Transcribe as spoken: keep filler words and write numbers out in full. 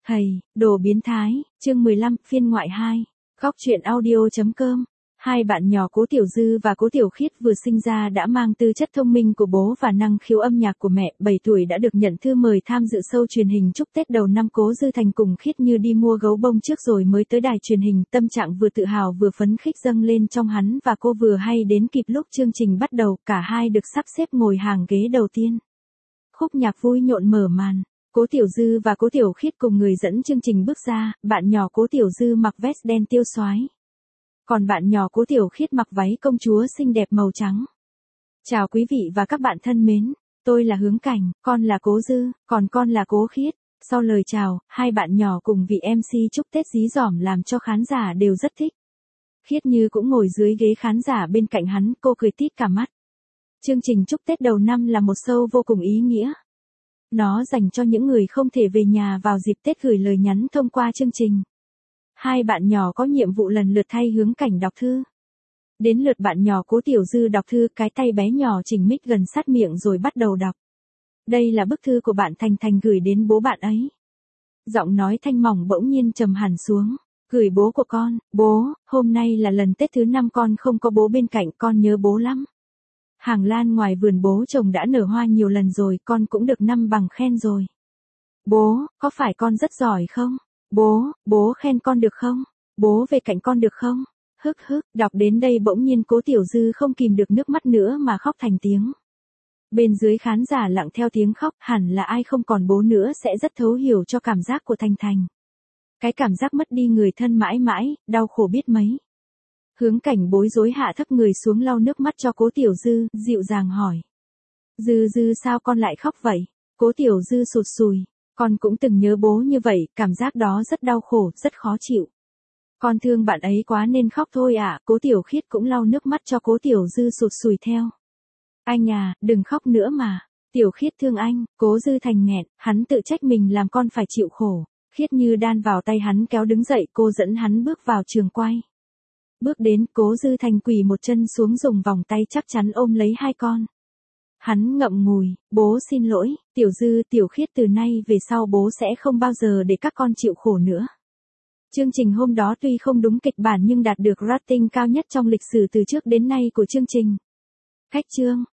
Thầy, đồ biến thái, chương mười lăm, phiên ngoại hai. Góc truyện audio.com. Hai bạn nhỏ Cố Tiểu Dư và Cố Tiểu Khiết vừa sinh ra đã mang tư chất thông minh của bố và năng khiếu âm nhạc của mẹ, bảy tuổi đã được nhận thư mời tham dự show truyền hình chúc Tết đầu năm. Cố Dư Thành cùng Khiết như đi mua gấu bông trước rồi mới tới đài truyền hình, tâm trạng vừa tự hào vừa phấn khích dâng lên trong hắn và cô vừa hay đến kịp lúc chương trình bắt đầu, cả hai được sắp xếp ngồi hàng ghế đầu tiên. Khúc nhạc vui nhộn mở màn. Cố Tiểu Dư và Cố Tiểu Khiết cùng người dẫn chương trình bước ra, bạn nhỏ Cố Tiểu Dư mặc vest đen tiêu xoái. Còn bạn nhỏ Cố Tiểu Khiết mặc váy công chúa xinh đẹp màu trắng. Chào quý vị và các bạn thân mến, tôi là Hướng Cảnh, con là Cố Dư, còn con là Cố Khiết. Sau lời chào, hai bạn nhỏ cùng vị em xê chúc Tết dí dỏm làm cho khán giả đều rất thích. Khiết Như cũng ngồi dưới ghế khán giả bên cạnh hắn, cô cười tít cả mắt. Chương trình chúc Tết đầu năm là một show vô cùng ý nghĩa. Nó dành cho những người không thể về nhà vào dịp Tết gửi lời nhắn thông qua chương trình. Hai bạn nhỏ có nhiệm vụ lần lượt thay Hướng Cảnh đọc thư. Đến lượt bạn nhỏ Cố Tiểu Dư đọc thư, cái tay bé nhỏ chỉnh mic gần sát miệng rồi bắt đầu đọc. Đây là bức thư của bạn Thành Thành gửi đến bố bạn ấy. Giọng nói thanh mỏng bỗng nhiên trầm hẳn xuống. Gửi bố của con, bố, hôm nay là lần Tết thứ năm con không có bố bên cạnh, con nhớ bố lắm. Hàng lan ngoài vườn bố trồng đã nở hoa nhiều lần rồi, con cũng được năm bằng khen rồi. Bố, có phải con rất giỏi không? Bố, bố khen con được không? Bố về cạnh con được không? Hức hức, đọc đến đây bỗng nhiên Cố Tiểu Dư không kìm được nước mắt nữa mà khóc thành tiếng. Bên dưới khán giả lặng theo tiếng khóc, hẳn là ai không còn bố nữa sẽ rất thấu hiểu cho cảm giác của Thành Thành. Cái cảm giác mất đi người thân mãi mãi, đau khổ biết mấy. Hướng Cảnh bối rối hạ thấp người xuống lau nước mắt cho Cố Tiểu Dư, dịu dàng hỏi. Dư Dư sao con lại khóc vậy? Cố Tiểu Dư sụt sùi. Con cũng từng nhớ bố như vậy, cảm giác đó rất đau khổ, rất khó chịu. Con thương bạn ấy quá nên khóc thôi ạ. À. Cố Tiểu Khiết cũng lau nước mắt cho Cố Tiểu Dư sụt sùi theo. Anh à, đừng khóc nữa mà. Tiểu Khiết thương anh. Cố Dư Thành nghẹn, hắn tự trách mình làm con phải chịu khổ. Khiết Như đan vào tay hắn kéo đứng dậy, cô dẫn hắn bước vào trường quay. Bước đến, Cố Dư Thành quỳ một chân xuống dùng vòng tay chắc chắn ôm lấy hai con. Hắn ngậm ngùi, bố xin lỗi, Tiểu Dư, Tiểu Khiết từ nay về sau bố sẽ không bao giờ để các con chịu khổ nữa. Chương trình hôm đó tuy không đúng kịch bản nhưng đạt được rating cao nhất trong lịch sử từ trước đến nay của chương trình. Cách chương,